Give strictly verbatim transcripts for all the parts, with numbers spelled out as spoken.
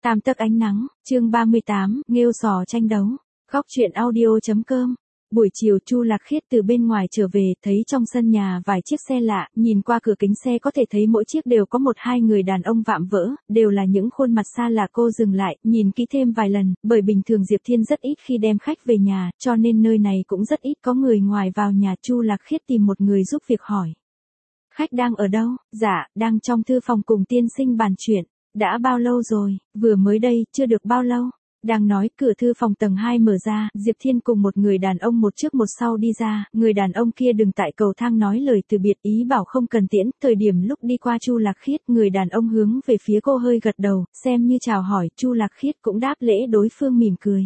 Tam tấc ánh nắng, chương ba mươi tám, nghêu sò tranh đấu. Góc truyện audio chấm com. Buổi chiều Chu Lạc Khiết từ bên ngoài trở về, thấy trong sân nhà vài chiếc xe lạ, nhìn qua cửa kính xe có thể thấy mỗi chiếc đều có một hai người đàn ông vạm vỡ, đều là những khuôn mặt xa lạ. Cô dừng lại, nhìn kỹ thêm vài lần, bởi bình thường Diệp Thiên rất ít khi đem khách về nhà, cho nên nơi này cũng rất ít có người ngoài vào nhà. Chu Lạc Khiết tìm một người giúp việc hỏi. Khách đang ở đâu? Dạ, đang trong thư phòng cùng tiên sinh bàn chuyện. Đã bao lâu rồi? Vừa mới đây, chưa được bao lâu. Đang nói, cửa thư phòng tầng hai mở ra, Diệp Thiên cùng một người đàn ông một trước một sau đi ra, người đàn ông kia đứng tại cầu thang nói lời từ biệt, ý bảo không cần tiễn. Thời điểm lúc đi qua Chu Lạc Khiết, người đàn ông hướng về phía cô hơi gật đầu, xem như chào hỏi. Chu Lạc Khiết cũng đáp lễ đối phương mỉm cười.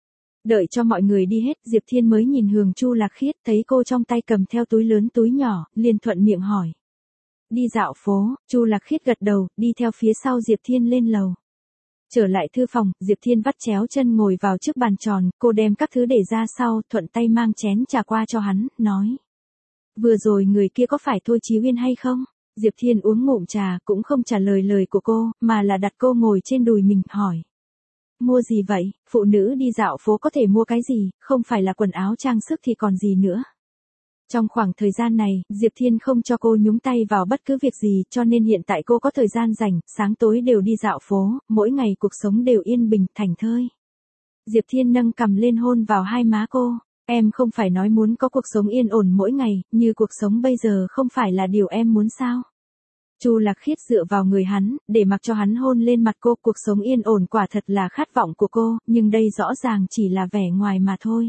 Đợi cho mọi người đi hết, Diệp Thiên mới nhìn hướng Chu Lạc Khiết, thấy cô trong tay cầm theo túi lớn túi nhỏ, liền thuận miệng hỏi. Đi dạo phố. Chu Lạc Khiết gật đầu, đi theo phía sau Diệp Thiên lên lầu. Trở lại thư phòng, Diệp Thiên vắt chéo chân ngồi vào trước bàn tròn, cô đem các thứ để ra sau, thuận tay mang chén trà qua cho hắn, nói. Vừa rồi người kia có phải Thôi Chí Uyên hay không? Diệp Thiên uống ngụm trà, cũng không trả lời lời của cô, mà là đặt cô ngồi trên đùi mình, hỏi. Mua gì vậy? Phụ nữ đi dạo phố có thể mua cái gì, không phải là quần áo trang sức thì còn gì nữa. Trong khoảng thời gian này, Diệp Thiên không cho cô nhúng tay vào bất cứ việc gì, cho nên hiện tại cô có thời gian rảnh, sáng tối đều đi dạo phố, mỗi ngày cuộc sống đều yên bình, thảnh thơi. Diệp Thiên nâng cằm lên hôn vào hai má cô, em không phải nói muốn có cuộc sống yên ổn mỗi ngày, như cuộc sống bây giờ không phải là điều em muốn sao? Chu Lạc Khiết dựa vào người hắn, để mặc cho hắn hôn lên mặt cô, cuộc sống yên ổn quả thật là khát vọng của cô, nhưng đây rõ ràng chỉ là vẻ ngoài mà thôi.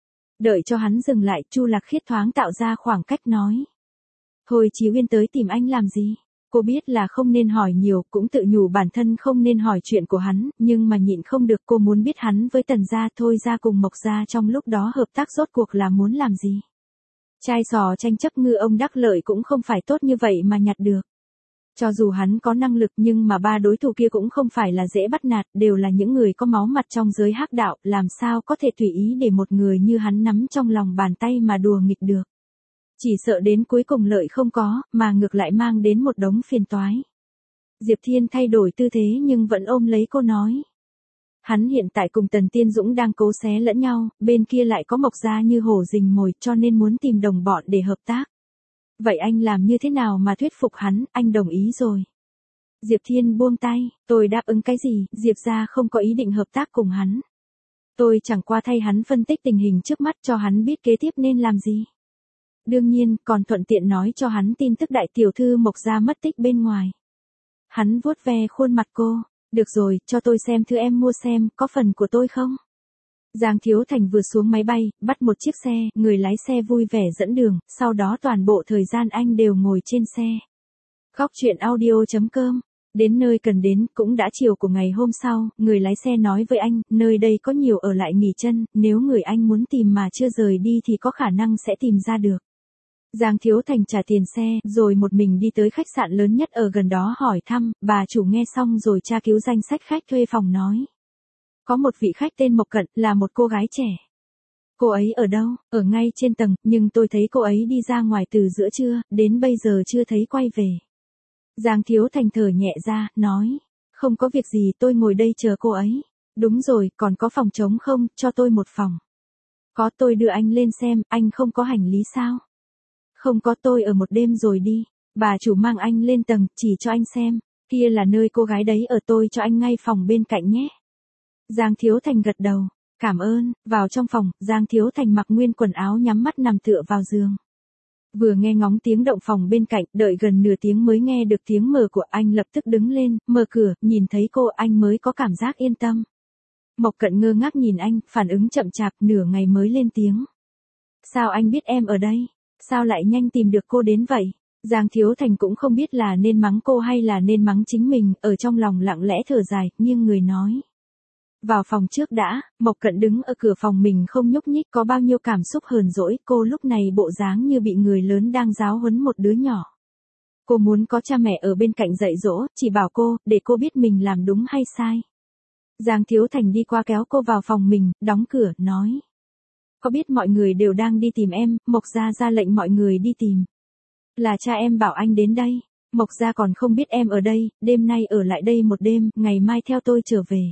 Đợi cho hắn dừng lại, Chu Lạc Khiết thoáng tạo ra khoảng cách nói. Thôi Chí Uyên tới tìm anh làm gì? Cô biết là không nên hỏi nhiều, cũng tự nhủ bản thân không nên hỏi chuyện của hắn, nhưng mà nhịn không được, cô muốn biết hắn với Tần gia, Thôi gia cùng Mộc gia trong lúc đó hợp tác rốt cuộc là muốn làm gì? Chai sò tranh chấp ngư ông đắc lợi cũng không phải tốt như vậy mà nhặt được. Cho dù hắn có năng lực nhưng mà ba đối thủ kia cũng không phải là dễ bắt nạt, đều là những người có máu mặt trong giới hắc đạo, làm sao có thể tùy ý để một người như hắn nắm trong lòng bàn tay mà đùa nghịch được. Chỉ sợ đến cuối cùng lợi không có, mà ngược lại mang đến một đống phiền toái. Diệp Thiên thay đổi tư thế nhưng vẫn ôm lấy cô nói. Hắn hiện tại cùng Tần Tiên Dũng đang cố xé lẫn nhau, bên kia lại có Mộc gia như hổ rình mồi, cho nên muốn tìm đồng bọn để hợp tác. Vậy anh làm như thế nào mà thuyết phục hắn? Anh đồng ý rồi. Diệp Thiên buông tay, tôi đáp ứng cái gì? Diệp gia không có ý định hợp tác cùng hắn. Tôi chẳng qua thay hắn phân tích tình hình trước mắt, cho hắn biết kế tiếp nên làm gì. Đương nhiên, còn thuận tiện nói cho hắn tin tức đại tiểu thư Mộc gia mất tích bên ngoài. Hắn vuốt ve khuôn mặt cô, được rồi, cho tôi xem thứ em mua xem, có phần của tôi không? Giang Thiếu Thành vừa xuống máy bay, bắt một chiếc xe, người lái xe vui vẻ dẫn đường, sau đó toàn bộ thời gian anh đều ngồi trên xe. Góc truyện audio chấm com. Đến nơi cần đến, cũng đã chiều của ngày hôm sau, người lái xe nói với anh, nơi đây có nhiều ở lại nghỉ chân, nếu người anh muốn tìm mà chưa rời đi thì có khả năng sẽ tìm ra được. Giang Thiếu Thành trả tiền xe, rồi một mình đi tới khách sạn lớn nhất ở gần đó hỏi thăm, bà chủ nghe xong rồi tra cứu danh sách khách thuê phòng nói. Có một vị khách tên Mộc Cận, là một cô gái trẻ. Cô ấy ở đâu? Ở ngay trên tầng, nhưng tôi thấy cô ấy đi ra ngoài từ giữa trưa, đến bây giờ chưa thấy quay về. Giang Thiếu Thành thở nhẹ ra, nói. Không có việc gì, tôi ngồi đây chờ cô ấy. Đúng rồi, còn có phòng trống không, cho tôi một phòng. Có, tôi đưa anh lên xem, anh không có hành lý sao? Không có, tôi ở một đêm rồi đi. Bà chủ mang anh lên tầng, chỉ cho anh xem. Kia là nơi cô gái đấy ở, tôi cho anh ngay phòng bên cạnh nhé. Giang Thiếu Thành gật đầu, cảm ơn. Vào trong phòng, Giang Thiếu Thành mặc nguyên quần áo nhắm mắt nằm tựa vào giường. Vừa nghe ngóng tiếng động phòng bên cạnh, đợi gần nửa tiếng mới nghe được tiếng mở của anh, lập tức đứng lên, mở cửa, nhìn thấy cô anh mới có cảm giác yên tâm. Mộc Cận ngơ ngác nhìn anh, phản ứng chậm chạp, nửa ngày mới lên tiếng. Sao anh biết em ở đây? Sao lại nhanh tìm được cô đến vậy? Giang Thiếu Thành cũng không biết là nên mắng cô hay là nên mắng chính mình, ở trong lòng lặng lẽ thở dài, nghiêng người nói. Vào phòng trước đã. Mộc Cận đứng ở cửa phòng mình không nhúc nhích, có bao nhiêu cảm xúc hờn dỗi, cô lúc này bộ dáng như bị người lớn đang giáo huấn một đứa nhỏ. Cô muốn có cha mẹ ở bên cạnh dạy dỗ, chỉ bảo cô, để cô biết mình làm đúng hay sai. Giang Thiếu Thành đi qua kéo cô vào phòng mình, đóng cửa, nói. Có biết mọi người đều đang đi tìm em, Mộc gia ra lệnh mọi người đi tìm. Là cha em bảo anh đến đây. Mộc gia còn không biết em ở đây, đêm nay ở lại đây một đêm, ngày mai theo tôi trở về.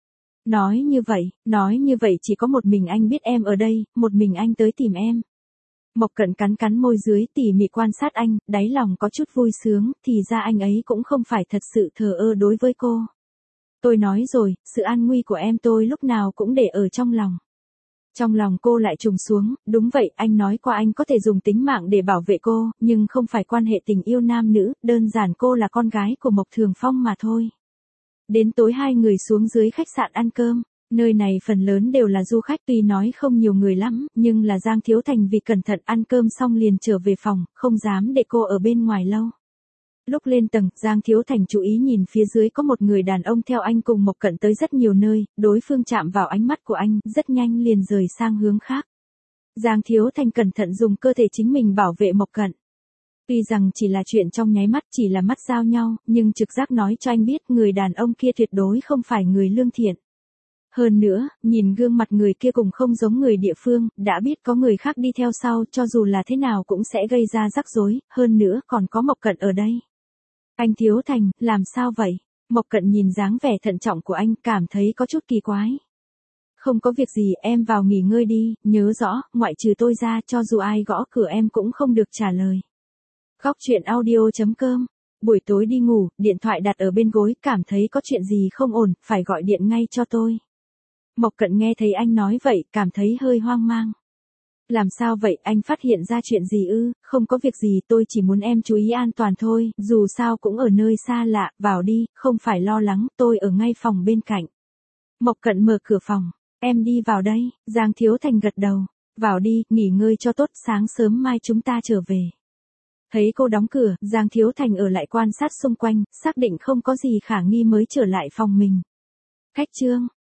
Nói như vậy, nói như vậy chỉ có một mình anh biết em ở đây, một mình anh tới tìm em. Mộc Cận cắn cắn môi dưới tỉ mỉ quan sát anh, đáy lòng có chút vui sướng, thì ra anh ấy cũng không phải thật sự thờ ơ đối với cô. Tôi nói rồi, sự an nguy của em tôi lúc nào cũng để ở trong lòng. Trong lòng cô lại trùng xuống, đúng vậy, anh nói qua anh có thể dùng tính mạng để bảo vệ cô, nhưng không phải quan hệ tình yêu nam nữ, đơn giản cô là con gái của Mộc Thường Phong mà thôi. Đến tối hai người xuống dưới khách sạn ăn cơm. Nơi này phần lớn đều là du khách, tuy nói không nhiều người lắm, nhưng là Giang Thiếu Thành vì cẩn thận ăn cơm xong liền trở về phòng, không dám để cô ở bên ngoài lâu. Lúc lên tầng, Giang Thiếu Thành chú ý nhìn phía dưới có một người đàn ông theo anh cùng Mộc Cận tới rất nhiều nơi, đối phương chạm vào ánh mắt của anh, rất nhanh liền rời sang hướng khác. Giang Thiếu Thành cẩn thận dùng cơ thể chính mình bảo vệ Mộc Cận. Tuy rằng chỉ là chuyện trong nháy mắt, chỉ là mắt giao nhau, nhưng trực giác nói cho anh biết người đàn ông kia tuyệt đối không phải người lương thiện. Hơn nữa, nhìn gương mặt người kia cùng không giống người địa phương, đã biết có người khác đi theo sau, cho dù là thế nào cũng sẽ gây ra rắc rối, hơn nữa còn có Mộc Cận ở đây. Anh Thiếu Thành, làm sao vậy? Mộc Cận nhìn dáng vẻ thận trọng của anh, cảm thấy có chút kỳ quái. Không có việc gì, em vào nghỉ ngơi đi, nhớ rõ, ngoại trừ tôi ra, cho dù ai gõ cửa em cũng không được trả lời. Góc truyện audio chấm com. Buổi tối đi ngủ, điện thoại đặt ở bên gối, cảm thấy có chuyện gì không ổn, phải gọi điện ngay cho tôi. Mộc Cận nghe thấy anh nói vậy, cảm thấy hơi hoang mang. Làm sao vậy, anh phát hiện ra chuyện gì ư? Không có việc gì, tôi chỉ muốn em chú ý an toàn thôi, dù sao cũng ở nơi xa lạ, vào đi, không phải lo lắng, tôi ở ngay phòng bên cạnh. Mộc Cận mở cửa phòng, em đi vào đây, Giang Thiếu Thành gật đầu, vào đi, nghỉ ngơi cho tốt, sáng sớm mai chúng ta trở về. Thấy cô đóng cửa, Giang Thiếu Thành ở lại quan sát xung quanh, xác định không có gì khả nghi mới trở lại phòng mình. Khách trương.